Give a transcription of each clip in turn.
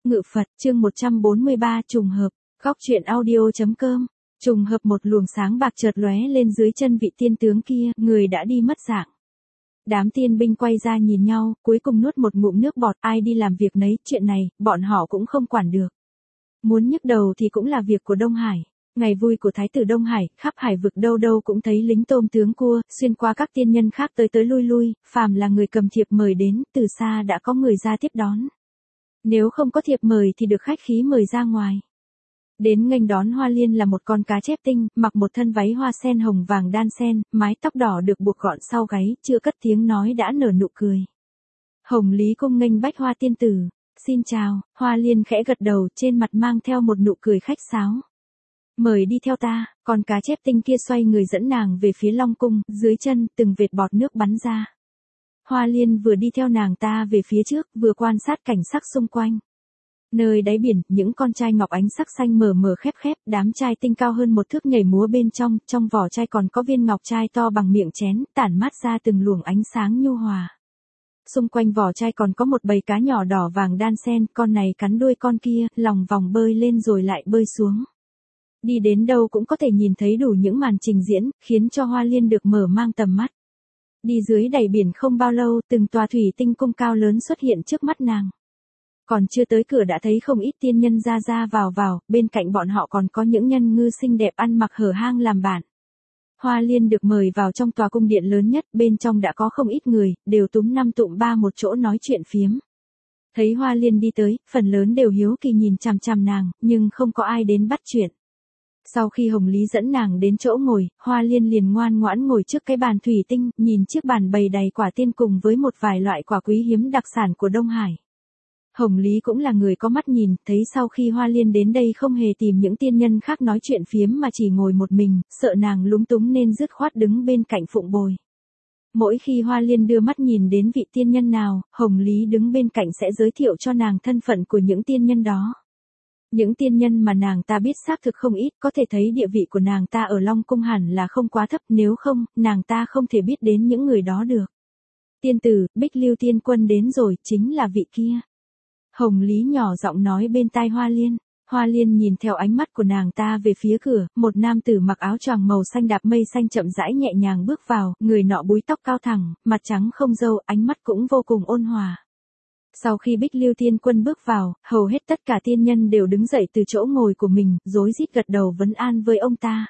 Ngự Phật, chương 143 trùng hợp, góc truyện audio.com. Trùng hợp một luồng sáng bạc chợt lóe lên dưới chân vị tiên tướng kia, người đã đi mất dạng. Đám tiên binh quay ra nhìn nhau, cuối cùng nuốt một ngụm nước bọt, ai đi làm việc nấy, chuyện này, bọn họ cũng không quản được. Muốn nhức đầu thì cũng là việc của Đông Hải. Ngày vui của Thái tử Đông Hải, khắp hải vực đâu đâu cũng thấy lính tôm tướng cua, xuyên qua các tiên nhân khác tới tới lui lui, phàm là người cầm thiệp mời đến, từ xa đã có người ra tiếp đón. Nếu không có thiệp mời thì được khách khí mời ra ngoài. Đến nghênh đón Hoa Liên là một con cá chép tinh, mặc một thân váy hoa sen hồng vàng đan sen, mái tóc đỏ được buộc gọn sau gáy, chưa cất tiếng nói đã nở nụ cười. Hồng Lý cung nghênh Bách Hoa tiên tử. Xin chào, Hoa Liên khẽ gật đầu, trên mặt mang theo một nụ cười khách sáo. Mời đi theo ta, con cá chép tinh kia xoay người dẫn nàng về phía Long cung, dưới chân, từng vệt bọt nước bắn ra. Hoa Liên vừa đi theo nàng ta về phía trước, vừa quan sát cảnh sắc xung quanh. Nơi đáy biển, những con trai ngọc ánh sắc xanh mờ mờ khép khép, đám trai tinh cao hơn một thước nhảy múa bên trong vỏ chai còn có viên ngọc trai to bằng miệng chén, tản mát ra từng luồng ánh sáng nhu hòa. Xung quanh vỏ chai còn có một bầy cá nhỏ đỏ vàng đan sen, con này cắn đuôi con kia, lòng vòng bơi lên rồi lại bơi xuống. Đi đến đâu cũng có thể nhìn thấy đủ những màn trình diễn, khiến cho Hoa Liên được mở mang tầm mắt. Đi dưới đáy biển không bao lâu, từng tòa thủy tinh cung cao lớn xuất hiện trước mắt nàng. Còn chưa tới cửa đã thấy không ít tiên nhân ra vào, bên cạnh bọn họ còn có những nhân ngư xinh đẹp ăn mặc hở hang làm bạn. Hoa Liên được mời vào trong tòa cung điện lớn nhất, bên trong đã có không ít người, đều túm năm tụm ba một chỗ nói chuyện phiếm. Thấy Hoa Liên đi tới, phần lớn đều hiếu kỳ nhìn chằm chằm nàng, nhưng không có ai đến bắt chuyện. Sau khi Hồng Lý dẫn nàng đến chỗ ngồi, Hoa Liên liền ngoan ngoãn ngồi trước cái bàn thủy tinh, nhìn chiếc bàn bày đầy quả tiên cùng với một vài loại quả quý hiếm đặc sản của Đông Hải. Hồng Lý cũng là người có mắt nhìn, thấy sau khi Hoa Liên đến đây không hề tìm những tiên nhân khác nói chuyện phiếm mà chỉ ngồi một mình, sợ nàng lúng túng nên dứt khoát đứng bên cạnh phụng bồi. Mỗi khi Hoa Liên đưa mắt nhìn đến vị tiên nhân nào, Hồng Lý đứng bên cạnh sẽ giới thiệu cho nàng thân phận của những tiên nhân đó. Những tiên nhân mà nàng ta biết xác thực không ít, có thể thấy địa vị của nàng ta ở Long Cung hẳn là không quá thấp, nếu không, nàng ta không thể biết đến những người đó được. Tiên tử, Bích Lưu Tiên Quân đến rồi, chính là vị kia. Hồng Lý nhỏ giọng nói bên tai Hoa Liên. Hoa Liên nhìn theo ánh mắt của nàng ta về phía cửa, một nam tử mặc áo choàng màu xanh đạp mây xanh chậm rãi nhẹ nhàng bước vào, người nọ búi tóc cao thẳng, mặt trắng không râu, ánh mắt cũng vô cùng ôn hòa. Sau khi Bích Lưu Tiên Quân bước vào, hầu hết tất cả tiên nhân đều đứng dậy từ chỗ ngồi của mình, rối rít gật đầu vấn an với ông ta.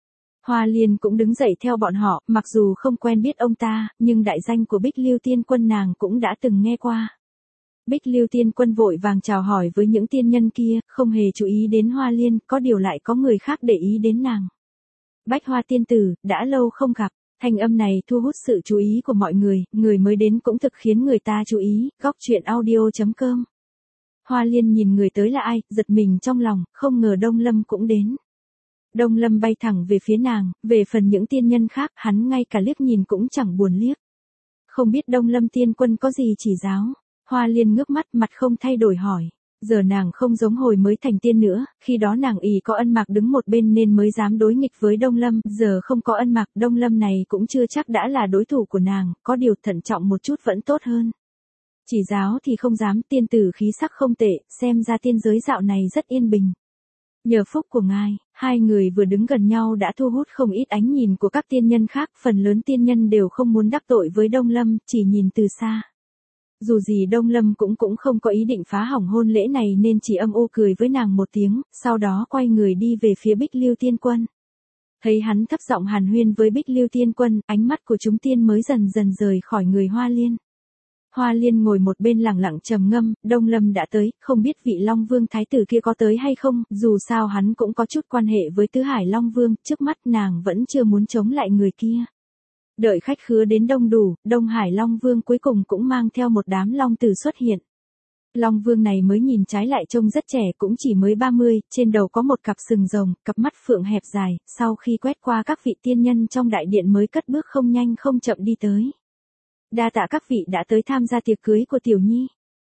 Hoa Liên cũng đứng dậy theo bọn họ, mặc dù không quen biết ông ta, nhưng đại danh của Bích Lưu Tiên Quân nàng cũng đã từng nghe qua. Bích Lưu Tiên Quân vội vàng chào hỏi với những tiên nhân kia, không hề chú ý đến Hoa Liên, có điều lại có người khác để ý đến nàng. Bách Hoa tiên tử, đã lâu không gặp. Thanh âm này thu hút sự chú ý của mọi người mới đến cũng thực khiến người ta chú ý, góc truyện audio.com. Hoa Liên nhìn người tới là ai, giật mình trong lòng, không ngờ Đông Lâm cũng đến. Đông Lâm bay thẳng về phía nàng, về phần những tiên nhân khác, hắn ngay cả liếc nhìn cũng chẳng buồn liếc. Không biết Đông Lâm Tiên Quân có gì chỉ giáo. Hoa Liên ngước mắt, mặt không thay đổi hỏi. Giờ nàng không giống hồi mới thành tiên nữa, khi đó nàng ỷ có Ân Mạc đứng một bên nên mới dám đối nghịch với Đông Lâm, giờ không có Ân Mạc, Đông Lâm này cũng chưa chắc đã là đối thủ của nàng, có điều thận trọng một chút vẫn tốt hơn. Chỉ giáo thì không dám, tiên tử khí sắc không tệ, xem ra tiên giới dạo này rất yên bình. Nhờ phúc của ngài, hai người vừa đứng gần nhau đã thu hút không ít ánh nhìn của các tiên nhân khác, phần lớn tiên nhân đều không muốn đắc tội với Đông Lâm, chỉ nhìn từ xa. Dù gì Đông Lâm cũng không có ý định phá hỏng hôn lễ này nên chỉ âm u cười với nàng một tiếng, sau đó quay người đi về phía Bích Lưu Tiên Quân. Thấy hắn thấp giọng hàn huyên với Bích Lưu Tiên Quân, ánh mắt của chúng tiên mới dần dần rời khỏi người Hoa Liên. Hoa Liên ngồi một bên lặng lặng trầm ngâm, Đông Lâm đã tới, không biết vị Long Vương Thái tử kia có tới hay không, dù sao hắn cũng có chút quan hệ với Tứ Hải Long Vương, trước mắt nàng vẫn chưa muốn chống lại người kia. Đợi khách khứa đến đông đủ, Đông Hải Long Vương cuối cùng cũng mang theo một đám long tử xuất hiện. Long Vương này mới nhìn trái lại trông rất trẻ, cũng chỉ mới 30, trên đầu có một cặp sừng rồng, cặp mắt phượng hẹp dài, sau khi quét qua các vị tiên nhân trong đại điện mới cất bước không nhanh không chậm đi tới. Đa tạ các vị đã tới tham gia tiệc cưới của Tiểu Nhi.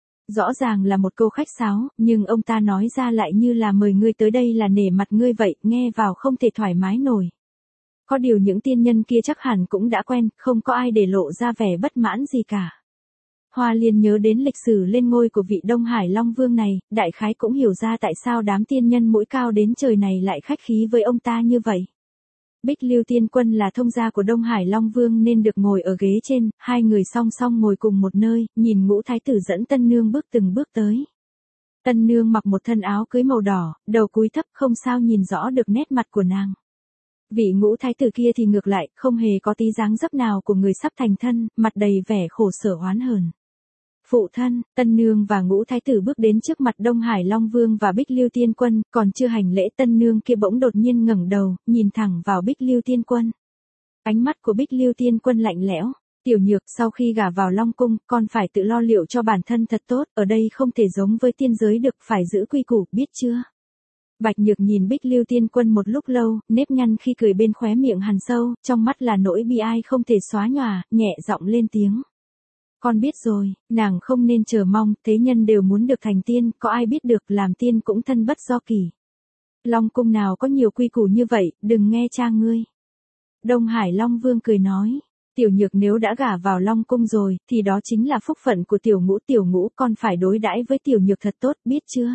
Rõ ràng là một câu khách sáo, nhưng ông ta nói ra lại như là mời ngươi tới đây là nể mặt ngươi vậy, nghe vào không thể thoải mái nổi. Có điều những tiên nhân kia chắc hẳn cũng đã quen, không có ai để lộ ra vẻ bất mãn gì cả. Hoa Liên nhớ đến lịch sử lên ngôi của vị Đông Hải Long Vương này, đại khái cũng hiểu ra tại sao đám tiên nhân mũi cao đến trời này lại khách khí với ông ta như vậy. Bích Lưu Tiên Quân là thông gia của Đông Hải Long Vương nên được ngồi ở ghế trên, hai người song song ngồi cùng một nơi, nhìn Ngũ Thái tử dẫn Tân Nương bước từng bước tới. Tân Nương mặc một thân áo cưới màu đỏ, đầu cúi thấp không sao nhìn rõ được nét mặt của nàng. Vị Ngũ Thái tử kia thì ngược lại, không hề có tí dáng dấp nào của người sắp thành thân, mặt đầy vẻ khổ sở oán hờn. Phụ thân, Tân Nương và Ngũ Thái tử bước đến trước mặt Đông Hải Long Vương và Bích Lưu Tiên Quân, còn chưa hành lễ Tân Nương kia bỗng đột nhiên ngẩng đầu, nhìn thẳng vào Bích Lưu Tiên Quân. Ánh mắt của Bích Lưu Tiên Quân lạnh lẽo. Tiểu Nhược, sau khi gả vào Long Cung, con phải tự lo liệu cho bản thân thật tốt, ở đây không thể giống với tiên giới được, phải giữ quy củ, biết chưa? Bạch Nhược nhìn Bích Lưu Tiên Quân một lúc lâu, nếp nhăn khi cười bên khóe miệng hằn sâu, trong mắt là nỗi bi ai không thể xóa nhòa, nhẹ giọng lên tiếng. Con biết rồi, nàng không nên chờ mong, thế nhân đều muốn được thành tiên, có ai biết được làm tiên cũng thân bất do kỳ. Long Cung nào có nhiều quy củ như vậy, đừng nghe cha ngươi. Đông Hải Long Vương cười nói. Tiểu Nhược nếu đã gả vào Long Cung rồi, thì đó chính là phúc phận của Tiểu Ngũ con phải đối đãi với Tiểu Nhược thật tốt, biết chưa?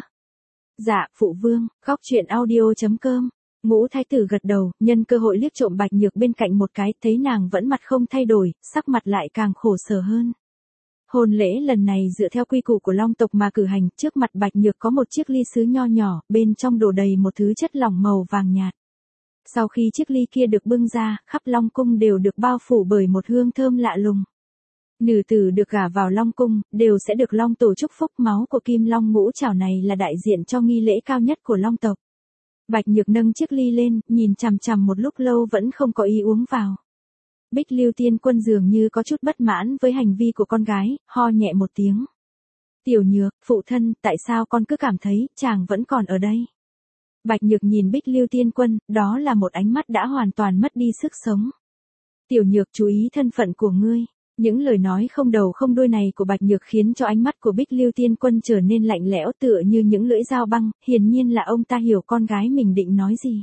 Dạ, phụ vương. Khóc chuyện audio.com. Ngũ Thái tử gật đầu, nhân cơ hội liếc trộm Bạch Nhược bên cạnh một cái, thấy nàng vẫn mặt không thay đổi, sắc mặt lại càng khổ sở hơn. Hôn lễ lần này dựa theo quy củ của Long tộc mà cử hành, trước mặt Bạch Nhược có một chiếc ly sứ nho nhỏ, bên trong đổ đầy một thứ chất lỏng màu vàng nhạt. Sau khi chiếc ly kia được bưng ra, khắp Long Cung đều được bao phủ bởi một hương thơm lạ lùng. Nữ tử được gả vào Long Cung, đều sẽ được Long tổ chúc phúc, máu của Kim Long ngũ trảo này là đại diện cho nghi lễ cao nhất của Long tộc. Bạch Nhược nâng chiếc ly lên, nhìn chằm chằm một lúc lâu vẫn không có ý uống vào. Bích Lưu Tiên Quân dường như có chút bất mãn với hành vi của con gái, ho nhẹ một tiếng. Tiểu Nhược, phụ thân, tại sao con cứ cảm thấy, chàng vẫn còn ở đây? Bạch Nhược nhìn Bích Lưu Tiên Quân, đó là một ánh mắt đã hoàn toàn mất đi sức sống. Tiểu Nhược chú ý thân phận của ngươi. Những lời nói không đầu không đuôi này của Bạch Nhược khiến cho ánh mắt của Bích Lưu Tiên Quân trở nên lạnh lẽo tựa như những lưỡi dao băng, hiển nhiên là ông ta hiểu con gái mình định nói gì.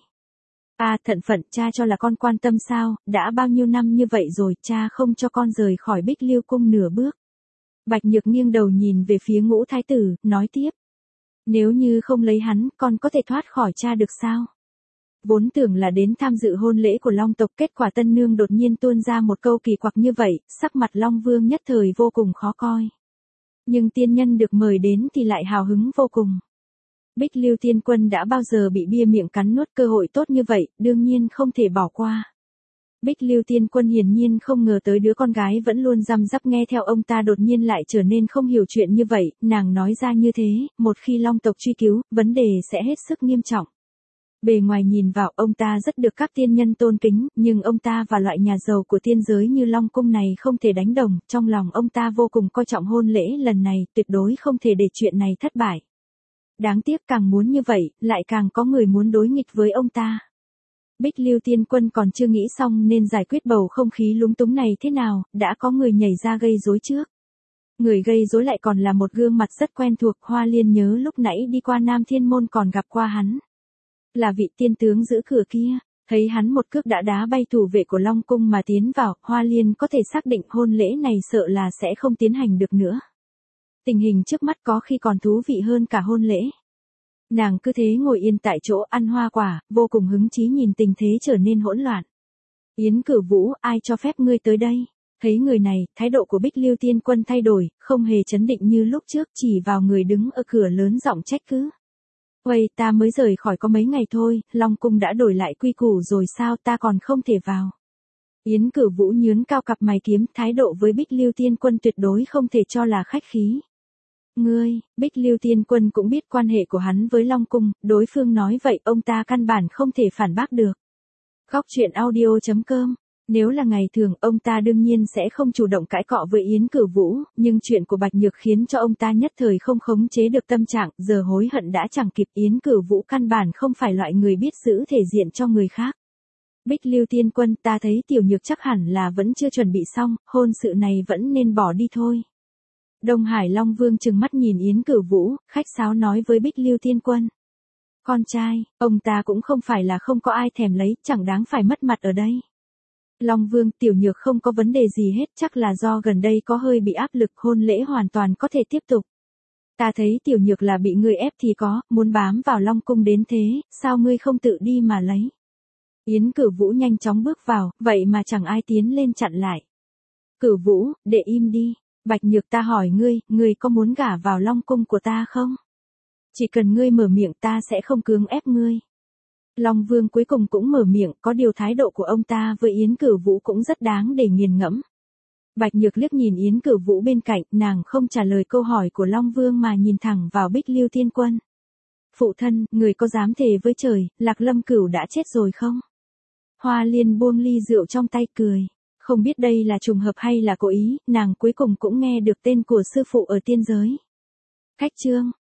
À, thân phận, cha cho là con quan tâm sao, đã bao nhiêu năm như vậy rồi, cha không cho con rời khỏi Bích Lưu Cung nửa bước. Bạch Nhược nghiêng đầu nhìn về phía Ngũ Thái tử, nói tiếp. Nếu như không lấy hắn, con có thể thoát khỏi cha được sao? Vốn tưởng là đến tham dự hôn lễ của Long tộc, kết quả Tân Nương đột nhiên tuôn ra một câu kỳ quặc như vậy, sắc mặt Long Vương nhất thời vô cùng khó coi. Nhưng tiên nhân được mời đến thì lại hào hứng vô cùng. Bích Lưu Tiên Quân đã bao giờ bị bia miệng cắn nuốt cơ hội tốt như vậy, đương nhiên không thể bỏ qua. Bích Lưu Tiên Quân hiển nhiên không ngờ tới đứa con gái vẫn luôn răm rắp nghe theo ông ta đột nhiên lại trở nên không hiểu chuyện như vậy, nàng nói ra như thế, một khi Long tộc truy cứu, vấn đề sẽ hết sức nghiêm trọng. Bề ngoài nhìn vào ông ta rất được các tiên nhân tôn kính, nhưng ông ta và loại nhà giàu của tiên giới như Long Cung này không thể đánh đồng, trong lòng ông ta vô cùng coi trọng hôn lễ lần này, tuyệt đối không thể để chuyện này thất bại. Đáng tiếc càng muốn như vậy, lại càng có người muốn đối nghịch với ông ta. Bích Lưu Tiên Quân còn chưa nghĩ xong nên giải quyết bầu không khí lúng túng này thế nào, đã có người nhảy ra gây rối trước. Người gây rối lại còn là một gương mặt rất quen thuộc, Hoa Liên nhớ lúc nãy đi qua Nam Thiên Môn còn gặp qua hắn. Là vị tiên tướng giữ cửa kia, thấy hắn một cước đã đá bay thủ vệ của Long Cung mà tiến vào, Hoa Liên có thể xác định hôn lễ này sợ là sẽ không tiến hành được nữa. Tình hình trước mắt có khi còn thú vị hơn cả hôn lễ. Nàng cứ thế ngồi yên tại chỗ ăn hoa quả, vô cùng hứng chí nhìn tình thế trở nên hỗn loạn. Yến Cửu Vũ, ai cho phép ngươi tới đây? Thấy người này, thái độ của Bích Lưu Tiên Quân thay đổi, không hề chấn định như lúc trước, chỉ vào người đứng ở cửa lớn giọng trách cứ. Uầy, ta mới rời khỏi có mấy ngày thôi, Long Cung đã đổi lại quy củ rồi sao, ta còn không thể vào. Yến Cửu Vũ nhướng cao cặp mày kiếm, thái độ với Bích Lưu Tiên Quân tuyệt đối không thể cho là khách khí. Ngươi, Bích Lưu Tiên Quân cũng biết quan hệ của hắn với Long Cung, đối phương nói vậy ông ta căn bản không thể phản bác được. Khóc chuyện audio.com. Nếu là ngày thường, ông ta đương nhiên sẽ không chủ động cãi cọ với Yến Cửu Vũ, nhưng chuyện của Bạch Nhược khiến cho ông ta nhất thời không khống chế được tâm trạng, giờ hối hận đã chẳng kịp. Yến Cửu Vũ căn bản không phải loại người biết giữ thể diện cho người khác. Bích Lưu Tiên Quân, ta thấy Tiểu Nhược chắc hẳn là vẫn chưa chuẩn bị xong, hôn sự này vẫn nên bỏ đi thôi. Đông Hải Long Vương trừng mắt nhìn Yến Cửu Vũ, khách sáo nói với Bích Lưu Tiên Quân. Con trai, ông ta cũng không phải là không có ai thèm lấy, chẳng đáng phải mất mặt ở đây. Long Vương, tiểu nhược không có vấn đề gì hết, chắc là do gần đây có hơi bị áp lực, hôn lễ hoàn toàn có thể tiếp tục. Ta thấy tiểu nhược là bị ngươi ép thì có, muốn bám vào Long Cung đến thế, sao ngươi không tự đi mà lấy. Yến Cửu Vũ nhanh chóng bước vào, vậy mà chẳng ai tiến lên chặn lại. Cửu Vũ, để im đi. Bạch Nhược, ta hỏi ngươi có muốn gả vào Long Cung của ta không? Chỉ cần ngươi mở miệng ta sẽ không cưỡng ép ngươi. Long Vương cuối cùng cũng mở miệng, có điều thái độ của ông ta với Yến Cửu Vũ cũng rất đáng để nghiền ngẫm. Bạch Nhược liếc nhìn Yến Cửu Vũ bên cạnh, nàng không trả lời câu hỏi của Long Vương mà nhìn thẳng vào Bích Lưu Tiên Quân. Phụ thân, người có dám thề với trời, Lạc Lâm Cửu đã chết rồi không? Hoa Liên buông ly rượu trong tay cười. Không biết đây là trùng hợp hay là cố ý, nàng cuối cùng cũng nghe được tên của sư phụ ở tiên giới. Cách chương